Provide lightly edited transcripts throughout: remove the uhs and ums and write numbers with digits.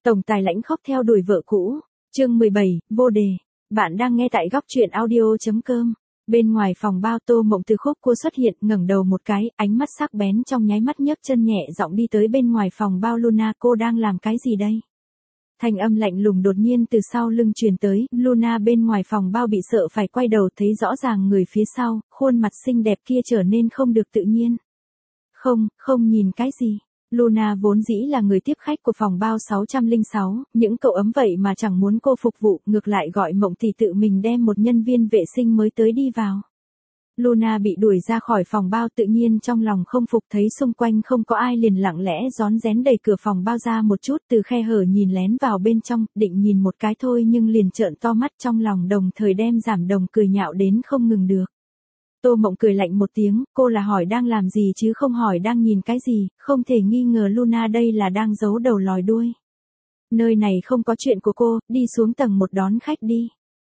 Tổng tài lãnh khóc theo đuổi vợ cũ. Chương 17, vô đề. Bạn đang nghe tại góc truyện audio.com. Bên ngoài phòng bao, Tô Mộng từ khúc cua xuất hiện, ngẩng đầu một cái, ánh mắt sắc bén trong nháy mắt, nhấc chân nhẹ giọng đi tới bên ngoài phòng bao. Luna, cô đang làm cái gì đây? Thanh âm lạnh lùng đột nhiên từ sau lưng truyền tới. Luna bên ngoài phòng bao bị sợ phải quay đầu, thấy rõ ràng người phía sau, khuôn mặt xinh đẹp kia trở nên không được tự nhiên. Không nhìn cái gì? Luna vốn dĩ là người tiếp khách của phòng bao 606, những cậu ấm vậy mà chẳng muốn cô phục vụ, ngược lại gọi Mộng thì tự mình đem một nhân viên vệ sinh mới tới đi vào. Luna bị đuổi ra khỏi phòng bao, tự nhiên trong lòng không phục, thấy xung quanh không có ai liền lặng lẽ rón rén đẩy cửa phòng bao ra một chút, từ khe hở nhìn lén vào bên trong, định nhìn một cái thôi nhưng liền trợn to mắt trong lòng, đồng thời đem Giảm Đồng cười nhạo đến không ngừng được. Tô Mộng cười lạnh một tiếng, cô là hỏi đang làm gì chứ không hỏi đang nhìn cái gì, không thể nghi ngờ Luna đây là đang giấu đầu lòi đuôi. Nơi này không có chuyện của cô, đi xuống tầng 1 đón khách đi.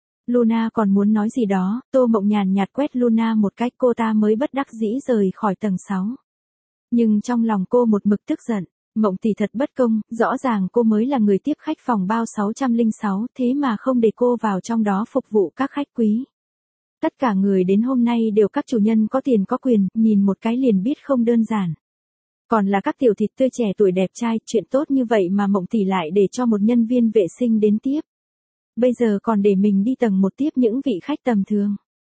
Luna còn muốn nói gì đó, Tô Mộng nhàn nhạt quét Luna một cách, cô ta mới bất đắc dĩ rời khỏi tầng 6. Nhưng trong lòng cô một mực tức giận, Mộng tỷ thật bất công, rõ ràng cô mới là người tiếp khách phòng bao 606, thế mà không để cô vào trong đó phục vụ các khách quý. Tất cả người đến hôm nay đều các chủ nhân có tiền có quyền, nhìn một cái liền biết không đơn giản. Còn là các tiểu thịt tươi trẻ tuổi đẹp trai, chuyện tốt như vậy mà Mộng tỷ lại để cho một nhân viên vệ sinh đến tiếp. Bây giờ còn để mình đi tầng 1 tiếp những vị khách tầm thường.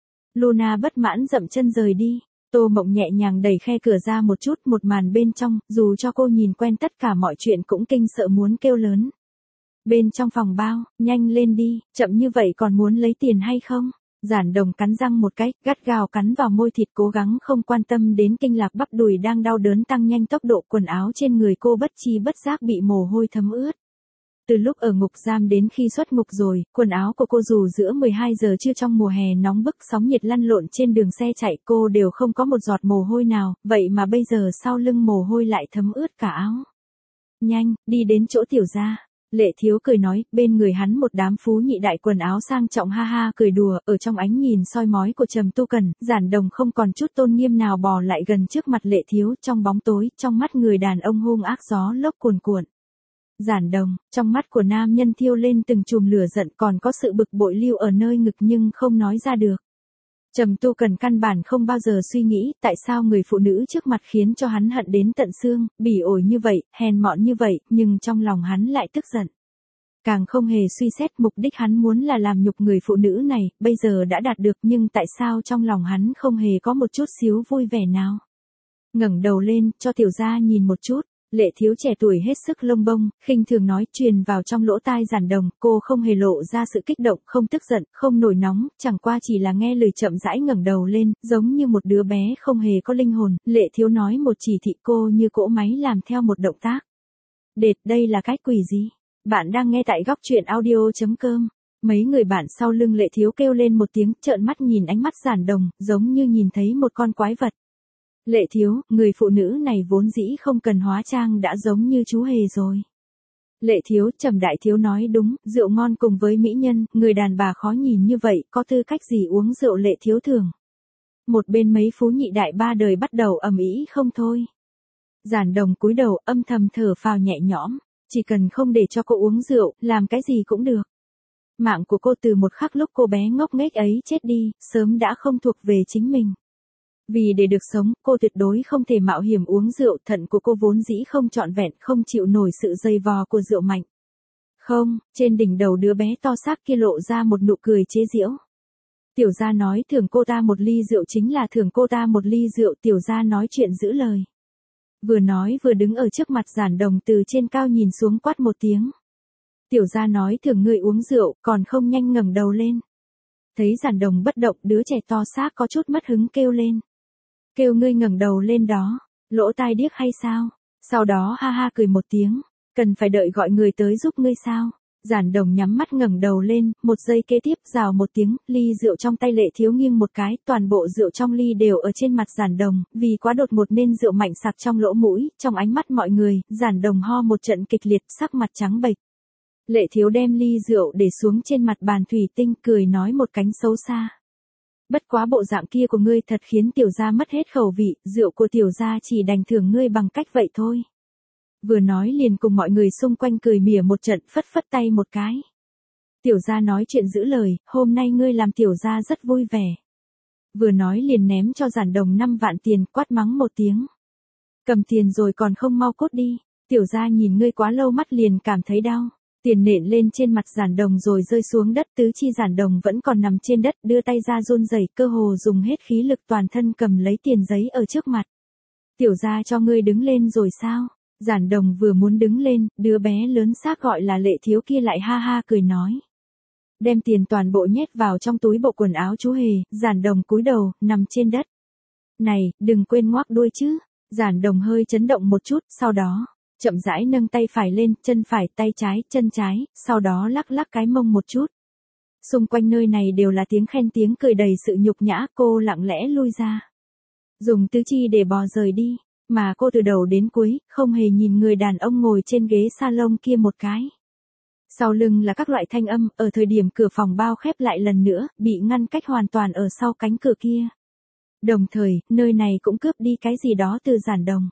Luna bất mãn dậm chân rời đi. Tô Mộng nhẹ nhàng đẩy khe cửa ra một chút, một màn bên trong, dù cho cô nhìn quen tất cả mọi chuyện cũng kinh sợ muốn kêu lớn. Bên trong phòng bao, nhanh lên đi, chậm như vậy còn muốn lấy tiền hay không? Giản Đồng cắn răng một cái, gắt gao cắn vào môi thịt, cố gắng không quan tâm đến kinh lạc bắp đùi đang đau đớn tăng nhanh tốc độ, quần áo trên người cô bất chi bất giác bị mồ hôi thấm ướt. Từ lúc ở ngục giam đến khi xuất ngục rồi, quần áo của cô dù giữa 12 giờ trưa trong mùa hè nóng bức sóng nhiệt lăn lộn trên đường xe chạy, cô đều không có một giọt mồ hôi nào, vậy mà bây giờ sau lưng mồ hôi lại thấm ướt cả áo. Nhanh, đi đến chỗ tiểu gia. Lệ Thiếu cười nói, bên người hắn một đám phú nhị đại quần áo sang trọng ha ha cười đùa, ở trong ánh nhìn soi mói của Trầm Tu Cần, Giản Đồng không còn chút tôn nghiêm nào bò lại gần trước mặt Lệ Thiếu, trong bóng tối, trong mắt người đàn ông hung ác gió lốc cuồn cuộn. Giản Đồng, trong mắt của nam nhân thiêu lên từng chùm lửa giận, còn có sự bực bội lưu ở nơi ngực nhưng không nói ra được. Trầm Tu Cần căn bản không bao giờ suy nghĩ, tại sao người phụ nữ trước mặt khiến cho hắn hận đến tận xương, bỉ ổi như vậy, hèn mọn như vậy, nhưng trong lòng hắn lại tức giận. Càng không hề suy xét, mục đích hắn muốn là làm nhục người phụ nữ này, bây giờ đã đạt được, nhưng tại sao trong lòng hắn không hề có một chút xíu vui vẻ nào. Ngẩng đầu lên, cho tiểu gia nhìn một chút. Lệ Thiếu trẻ tuổi hết sức lông bông, khinh thường nói, truyền vào trong lỗ tai Giản Đồng, cô không hề lộ ra sự kích động, không tức giận, không nổi nóng, chẳng qua chỉ là nghe lời chậm rãi ngẩng đầu lên, giống như một đứa bé không hề có linh hồn. Lệ Thiếu nói một chỉ thị, cô như cỗ máy làm theo một động tác. Đệt, đây là cái quỷ gì? Bạn đang nghe tại góc truyện audio.com. Mấy người bạn sau lưng Lệ Thiếu kêu lên một tiếng, trợn mắt nhìn ánh mắt Giản Đồng, giống như nhìn thấy một con quái vật. Lệ Thiếu, người phụ nữ này vốn dĩ không cần hóa trang đã giống như chú hề rồi. Lệ Thiếu, Trầm đại thiếu nói đúng, rượu ngon cùng với mỹ nhân, người đàn bà khó nhìn như vậy, có tư cách gì uống rượu? Lệ Thiếu thường. Một bên mấy phú nhị đại ba đời bắt đầu ầm ĩ không thôi. Giản Đồng cúi đầu âm thầm thở phào nhẹ nhõm, chỉ cần không để cho cô uống rượu, làm cái gì cũng được. Mạng của cô từ một khắc lúc cô bé ngốc nghếch ấy chết đi, sớm đã không thuộc về chính mình. Vì để được sống, cô tuyệt đối không thể mạo hiểm uống rượu, thận của cô vốn dĩ không trọn vẹn, không chịu nổi sự dày vò của rượu mạnh. Không, trên đỉnh đầu đứa bé to xác kia lộ ra một nụ cười chế giễu. Tiểu gia nói thưởng cô ta một ly rượu chính là thưởng cô ta một ly rượu, tiểu gia nói chuyện giữ lời. Vừa nói vừa đứng ở trước mặt Giản Đồng từ trên cao nhìn xuống quát một tiếng. Tiểu gia nói thưởng ngươi uống rượu, còn không nhanh ngẩng đầu lên. Thấy Giản Đồng bất động, đứa trẻ to xác có chút mất hứng kêu lên. Kêu ngươi ngẩng đầu lên đó, lỗ tai điếc hay sao? Sau đó ha ha cười một tiếng, cần phải đợi gọi người tới giúp ngươi sao? Giản Đồng nhắm mắt ngẩng đầu lên, một giây kế tiếp rào một tiếng, ly rượu trong tay Lệ Thiếu nghiêng một cái, toàn bộ rượu trong ly đều ở trên mặt Giản Đồng, vì quá đột ngột nên rượu mạnh sặc trong lỗ mũi, trong ánh mắt mọi người, Giản Đồng ho một trận kịch liệt, sắc mặt trắng bệch. Lệ Thiếu đem ly rượu để xuống trên mặt bàn thủy tinh, cười nói một cánh xấu xa. Bất quá bộ dạng kia của ngươi thật khiến tiểu gia mất hết khẩu vị, rượu của tiểu gia chỉ đành thưởng ngươi bằng cách vậy thôi. Vừa nói liền cùng mọi người xung quanh cười mỉa một trận, phất phất tay một cái. Tiểu gia nói chuyện giữ lời, hôm nay ngươi làm tiểu gia rất vui vẻ. Vừa nói liền ném cho Giản Đồng 5 vạn tiền, quát mắng một tiếng. Cầm tiền rồi còn không mau cút đi, tiểu gia nhìn ngươi quá lâu mắt liền cảm thấy đau. Tiền nện lên trên mặt Giản Đồng rồi rơi xuống đất, tứ chi Giản Đồng vẫn còn nằm trên đất, đưa tay ra run rẩy, cơ hồ dùng hết khí lực toàn thân cầm lấy tiền giấy ở trước mặt. Tiểu gia cho ngươi đứng lên rồi sao? Giản Đồng vừa muốn đứng lên, đứa bé lớn xác gọi là Lệ Thiếu kia lại ha ha cười nói. Đem tiền toàn bộ nhét vào trong túi bộ quần áo chú Hề, Giản Đồng cúi đầu, nằm trên đất. Này, đừng quên ngoác đuôi chứ. Giản Đồng hơi chấn động một chút, sau đó, chậm rãi nâng tay phải lên, chân phải, tay trái, chân trái, sau đó lắc lắc cái mông một chút. Xung quanh nơi này đều là tiếng khen tiếng cười đầy sự nhục nhã, cô lặng lẽ lui ra. Dùng tứ chi để bò rời đi, mà cô từ đầu đến cuối, không hề nhìn người đàn ông ngồi trên ghế salon kia một cái. Sau lưng là các loại thanh âm, ở thời điểm cửa phòng bao khép lại lần nữa, bị ngăn cách hoàn toàn ở sau cánh cửa kia. Đồng thời, nơi này cũng cướp đi cái gì đó từ Giản Đồng.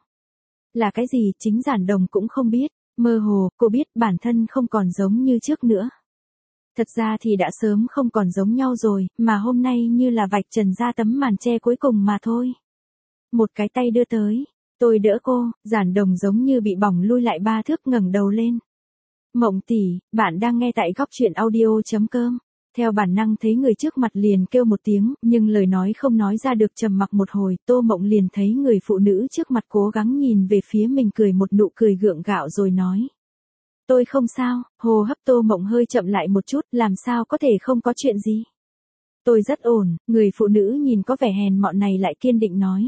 Là cái gì, chính Giản Đồng cũng không biết, mơ hồ, cô biết bản thân không còn giống như trước nữa. Thật ra thì đã sớm không còn giống nhau rồi, mà hôm nay như là vạch trần ra tấm màn che cuối cùng mà thôi. Một cái tay đưa tới, tôi đỡ cô, Giản Đồng giống như bị bỏng lui lại 3 thước, ngẩng đầu lên. Mộng tỷ, bạn đang nghe tại góc truyện audio.com. Theo bản năng thấy người trước mặt liền kêu một tiếng, nhưng lời nói không nói ra được, trầm mặc một hồi, Tô Mộng liền thấy người phụ nữ trước mặt cố gắng nhìn về phía mình, cười một nụ cười gượng gạo rồi nói. Tôi không sao, hô hấp Tô Mộng hơi chậm lại một chút, làm sao có thể không có chuyện gì. Tôi rất ổn, người phụ nữ nhìn có vẻ hèn mọn này lại kiên định nói.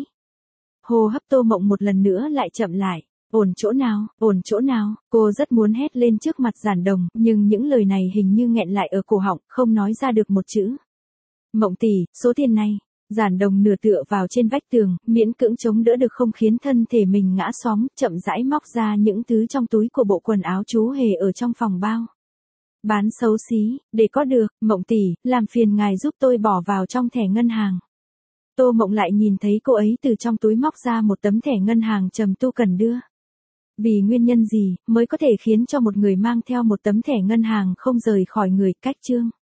Hô hấp Tô Mộng một lần nữa lại chậm lại. Ổn chỗ nào, cô rất muốn hét lên trước mặt Giản Đồng, nhưng những lời này hình như nghẹn lại ở cổ họng, không nói ra được một chữ. Mộng tỷ, số tiền này, Giản Đồng nửa tựa vào trên vách tường, miễn cưỡng chống đỡ được không khiến thân thể mình ngã xóm, chậm rãi móc ra những thứ trong túi của bộ quần áo chú Hề ở trong phòng bao. Bán xấu xí, để có được, Mộng tỷ, làm phiền ngài giúp tôi bỏ vào trong thẻ ngân hàng. Tô Mộng lại nhìn thấy cô ấy từ trong túi móc ra một tấm thẻ ngân hàng trầm tu cần đưa. Vì nguyên nhân gì mới có thể khiến cho một người mang theo một tấm thẻ ngân hàng không rời khỏi người, cách chương.